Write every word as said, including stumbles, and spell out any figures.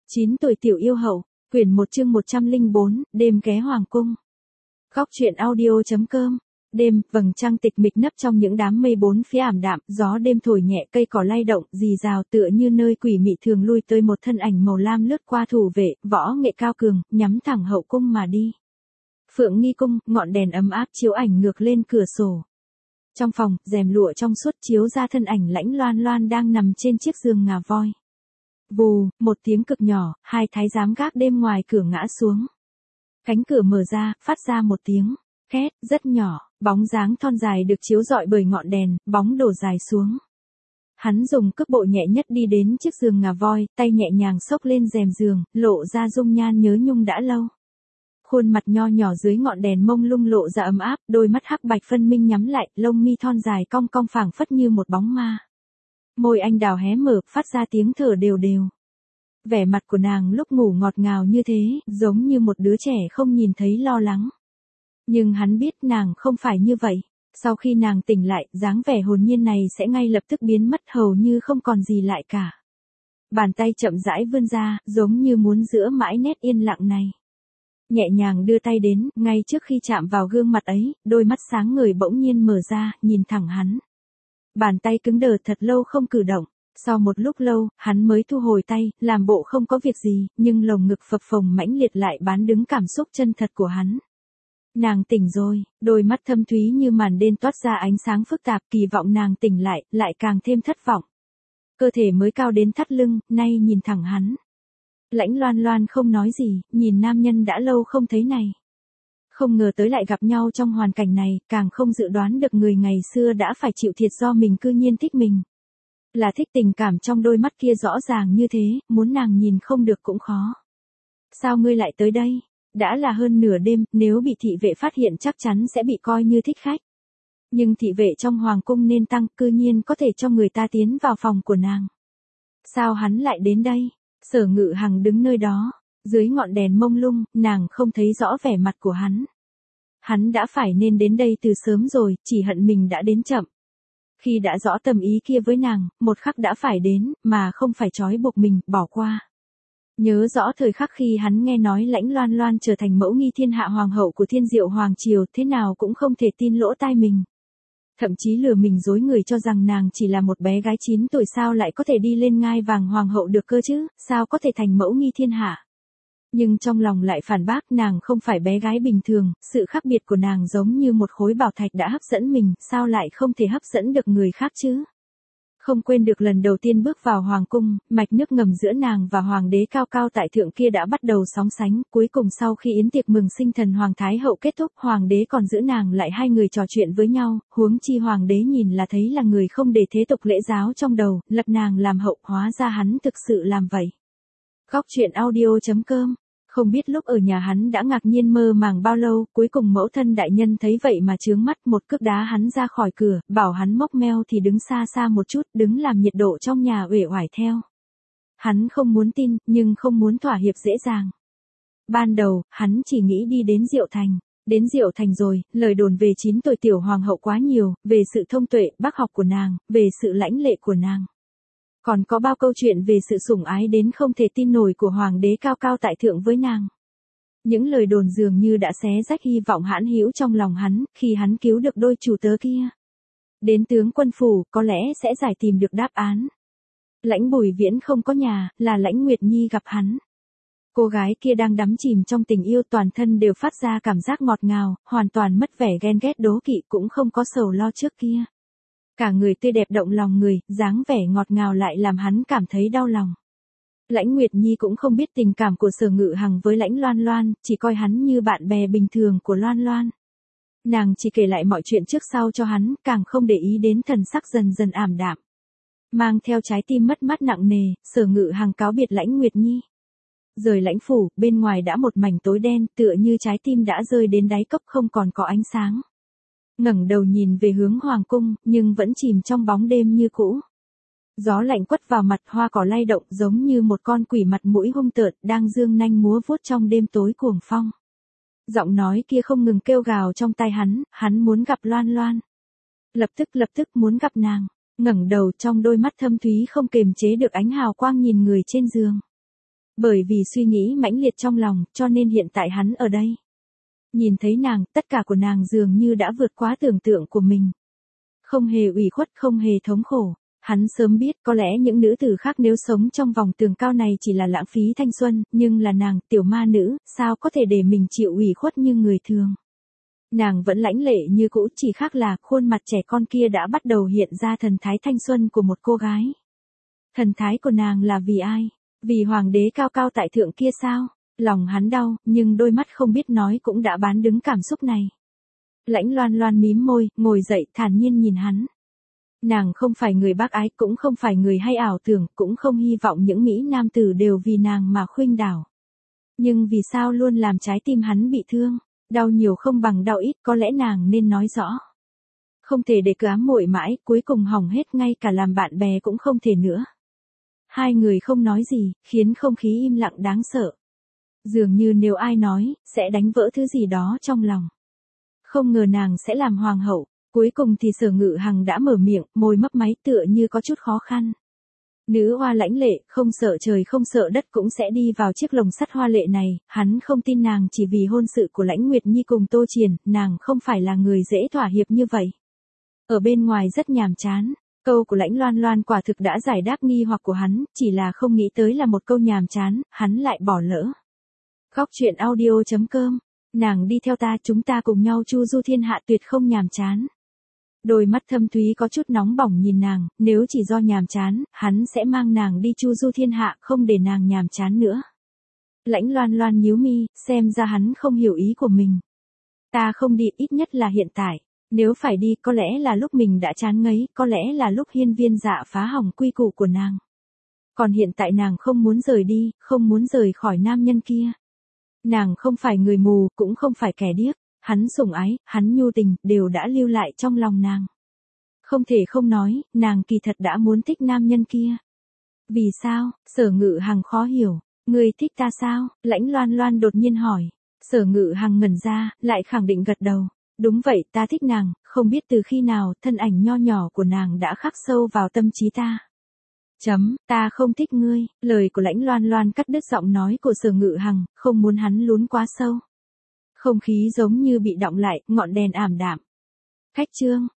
chín tuổi tiểu yêu hậu, quyển một chương một trăm lẻ bốn, đêm ghé hoàng cung. Góc truyện audio.com. Đêm, vầng trăng tịch mịch nấp trong những đám mây bốn phía ảm đạm, gió đêm thổi nhẹ, cây cỏ lay động, rì rào tựa như nơi quỷ mị thường lui tới, một thân ảnh màu lam lướt qua thủ vệ, võ nghệ cao cường, nhắm thẳng hậu cung mà đi. Phượng nghi cung, ngọn đèn ấm áp chiếu ảnh ngược lên cửa sổ. Trong phòng, rèm lụa trong suốt chiếu ra thân ảnh Lãnh Loan Loan đang nằm trên chiếc giường ngà voi. Vù, một tiếng cực nhỏ, hai thái giám gác đêm ngoài cửa ngã xuống. Cánh cửa mở ra, phát ra một tiếng két rất nhỏ, bóng dáng thon dài được chiếu rọi bởi ngọn đèn, bóng đổ dài xuống. Hắn dùng cước bộ nhẹ nhất đi đến chiếc giường ngà voi, tay nhẹ nhàng xốc lên rèm giường, lộ ra dung nhan nhớ nhung đã lâu. Khuôn mặt nho nhỏ dưới ngọn đèn mông lung lộ ra ấm áp, đôi mắt hắc bạch phân minh nhắm lại, lông mi thon dài cong cong phảng phất như một bóng ma. Môi anh đào hé mở, phát ra tiếng thở đều đều. Vẻ mặt của nàng lúc ngủ ngọt ngào như thế, giống như một đứa trẻ không nhìn thấy lo lắng. Nhưng hắn biết nàng không phải như vậy. Sau khi nàng tỉnh lại, dáng vẻ hồn nhiên này sẽ ngay lập tức biến mất hầu như không còn gì lại cả. Bàn tay chậm rãi vươn ra, giống như muốn giữ mãi nét yên lặng này. Nhẹ nhàng đưa tay đến, ngay trước khi chạm vào gương mặt ấy, đôi mắt sáng ngời bỗng nhiên mở ra, nhìn thẳng hắn. Bàn tay cứng đờ thật lâu không cử động. Sau một lúc lâu, hắn mới thu hồi tay, làm bộ không có việc gì, nhưng lồng ngực phập phồng mãnh liệt lại bán đứng cảm xúc chân thật của hắn. Nàng tỉnh rồi, đôi mắt thâm thúy như màn đêm toát ra ánh sáng phức tạp, kỳ vọng nàng tỉnh lại, lại càng thêm thất vọng. Cơ thể mới cao đến thắt lưng, nay nhìn thẳng hắn. Lãnh Loan Loan không nói gì, nhìn nam nhân đã lâu không thấy này. Không ngờ tới lại gặp nhau trong hoàn cảnh này, càng không dự đoán được người ngày xưa đã phải chịu thiệt do mình cư nhiên thích mình. Là thích, tình cảm trong đôi mắt kia rõ ràng như thế, muốn nàng nhìn không được cũng khó. Sao ngươi lại tới đây? Đã là hơn nửa đêm, nếu bị thị vệ phát hiện chắc chắn sẽ bị coi như thích khách. Nhưng thị vệ trong hoàng cung nên tăng, cư nhiên có thể cho người ta tiến vào phòng của nàng. Sao hắn lại đến đây? Sở Ngự Hằng đứng nơi đó, dưới ngọn đèn mông lung, nàng không thấy rõ vẻ mặt của hắn. Hắn đã phải nên đến đây từ sớm rồi, chỉ hận mình đã đến chậm. Khi đã rõ tâm ý kia với nàng, một khắc đã phải đến, mà không phải trói buộc mình, bỏ qua. Nhớ rõ thời khắc khi hắn nghe nói Lãnh Loan Loan trở thành mẫu nghi thiên hạ hoàng hậu của Thiên Diệu Hoàng Triều, thế nào cũng không thể tin lỗ tai mình. Thậm chí lừa mình dối người cho rằng nàng chỉ là một bé gái chín tuổi, sao lại có thể đi lên ngai vàng hoàng hậu được cơ chứ, sao có thể thành mẫu nghi thiên hạ. Nhưng trong lòng lại phản bác, nàng không phải bé gái bình thường, sự khác biệt của nàng giống như một khối bảo thạch đã hấp dẫn mình, sao lại không thể hấp dẫn được người khác chứ. Không quên được lần đầu tiên bước vào hoàng cung, mạch nước ngầm giữa nàng và hoàng đế cao cao tại thượng kia đã bắt đầu sóng sánh, cuối cùng sau khi yến tiệc mừng sinh thần hoàng thái hậu kết thúc, hoàng đế còn giữ nàng lại, hai người trò chuyện với nhau, huống chi hoàng đế nhìn là thấy là người không để thế tục lễ giáo trong đầu, lập nàng làm hậu, hóa ra hắn thực sự làm vậy. Góc truyện audio.com. Không biết lúc ở nhà hắn đã ngạc nhiên mơ màng bao lâu, cuối cùng mẫu thân đại nhân thấy vậy mà chướng mắt, một cước đá hắn ra khỏi cửa, bảo hắn mốc meo thì đứng xa xa một chút, đứng làm nhiệt độ trong nhà uể oải theo. Hắn không muốn tin, nhưng không muốn thỏa hiệp dễ dàng. Ban đầu, hắn chỉ nghĩ đi đến Diệu Thành. Đến Diệu Thành rồi, lời đồn về chín tuổi tiểu hoàng hậu quá nhiều, về sự thông tuệ, bác học của nàng, về sự lãnh lệ của nàng. Còn có bao câu chuyện về sự sủng ái đến không thể tin nổi của hoàng đế cao cao tại thượng với nàng. Những lời đồn dường như đã xé rách hy vọng hãn hữu trong lòng hắn, khi hắn cứu được đôi chủ tớ kia. Đến tướng quân phủ, có lẽ sẽ giải tìm được đáp án. Lãnh Bùi Viễn không có nhà, là Lãnh Nguyệt Nhi gặp hắn. Cô gái kia đang đắm chìm trong tình yêu, toàn thân đều phát ra cảm giác ngọt ngào, hoàn toàn mất vẻ ghen ghét đố kỵ, cũng không có sầu lo trước kia. Cả người tươi đẹp động lòng người, dáng vẻ ngọt ngào lại làm hắn cảm thấy đau lòng. Lãnh Nguyệt Nhi cũng không biết tình cảm của Sở Ngự Hằng với Lãnh Loan Loan, chỉ coi hắn như bạn bè bình thường của Loan Loan. Nàng chỉ kể lại mọi chuyện trước sau cho hắn, càng không để ý đến thần sắc dần dần ảm đạm. Mang theo trái tim mất mát nặng nề, Sở Ngự Hằng cáo biệt Lãnh Nguyệt Nhi. Rời lãnh phủ, bên ngoài đã một mảnh tối đen, tựa như trái tim đã rơi đến đáy cốc không còn có ánh sáng. Ngẩng đầu nhìn về hướng hoàng cung, nhưng vẫn chìm trong bóng đêm như cũ. Gió lạnh quất vào mặt, hoa cỏ lay động giống như một con quỷ mặt mũi hung tợn đang dương nanh múa vuốt trong đêm tối cuồng phong. Giọng nói kia không ngừng kêu gào trong tai hắn, hắn muốn gặp Loan Loan. Lập tức lập tức muốn gặp nàng. Ngẩng đầu, trong đôi mắt thâm thúy không kềm chế được ánh hào quang nhìn người trên giường. Bởi vì suy nghĩ mãnh liệt trong lòng, cho nên hiện tại hắn ở đây. Nhìn thấy nàng, tất cả của nàng dường như đã vượt quá tưởng tượng của mình. Không hề ủy khuất, không hề thống khổ. Hắn sớm biết có lẽ những nữ tử khác nếu sống trong vòng tường cao này chỉ là lãng phí thanh xuân, nhưng là nàng, tiểu ma nữ, sao có thể để mình chịu ủy khuất như người thường. Nàng vẫn lãnh lệ như cũ, chỉ khác là khuôn mặt trẻ con kia đã bắt đầu hiện ra thần thái thanh xuân của một cô gái. Thần thái của nàng là vì ai? Vì hoàng đế cao cao tại thượng kia sao? Lòng hắn đau, nhưng đôi mắt không biết nói cũng đã bán đứng cảm xúc này. Lãnh Loan Loan mím môi, ngồi dậy thản nhiên nhìn hắn. Nàng không phải người bác ái, cũng không phải người hay ảo tưởng, cũng không hy vọng những mỹ nam tử đều vì nàng mà khuynh đảo. Nhưng vì sao luôn làm trái tim hắn bị thương? Đau nhiều không bằng đau ít, có lẽ nàng nên nói rõ. Không thể để cứ ám muội mãi, cuối cùng hỏng hết, ngay cả làm bạn bè cũng không thể nữa. Hai người không nói gì, khiến không khí im lặng đáng sợ. Dường như nếu ai nói, sẽ đánh vỡ thứ gì đó trong lòng. Không ngờ nàng sẽ làm hoàng hậu. Cuối cùng thì Sở Ngự Hằng đã mở miệng, môi mấp máy tựa như có chút khó khăn. Nữ hoa lãnh lệ, không sợ trời không sợ đất cũng sẽ đi vào chiếc lồng sắt hoa lệ này, hắn không tin nàng chỉ vì hôn sự của Lãnh Nguyệt Nhi cùng Tô Triền, nàng không phải là người dễ thỏa hiệp như vậy. Ở bên ngoài rất nhàm chán, câu của Lãnh Loan Loan quả thực đã giải đáp nghi hoặc của hắn, chỉ là không nghĩ tới là một câu nhàm chán, hắn lại bỏ lỡ. Góc truyện audio chấm com, nàng đi theo ta, chúng ta cùng nhau chu du thiên hạ, tuyệt không nhàm chán. Đôi mắt thâm thúy có chút nóng bỏng nhìn nàng, nếu chỉ do nhàm chán, hắn sẽ mang nàng đi chu du thiên hạ, không để nàng nhàm chán nữa. Lãnh Loan Loan nhíu mi, xem ra hắn không hiểu ý của mình. Ta không đi, ít nhất là hiện tại. Nếu phải đi, có lẽ là lúc mình đã chán ngấy, có lẽ là lúc hiên viên dạ phá hỏng quy củ của nàng. Còn hiện tại nàng không muốn rời đi, không muốn rời khỏi nam nhân kia. Nàng không phải người mù, cũng không phải kẻ điếc. Hắn sủng ái, hắn nhu tình, đều đã lưu lại trong lòng nàng. Không thể không nói, nàng kỳ thật đã muốn thích nam nhân kia. Vì sao? Sở Ngự Hằng khó hiểu. Ngươi thích ta sao? Lãnh Loan Loan đột nhiên hỏi. Sở Ngự Hằng ngẩn ra, lại khẳng định gật đầu. Đúng vậy, ta thích nàng, không biết từ khi nào, thân ảnh nho nhỏ của nàng đã khắc sâu vào tâm trí ta. Chấm, ta không thích ngươi. Lời của Lãnh Loan Loan cắt đứt giọng nói của Sở Ngự Hằng, không muốn hắn lún quá sâu. Không khí giống như bị đọng lại, ngọn đèn ảm đạm. Khách trương,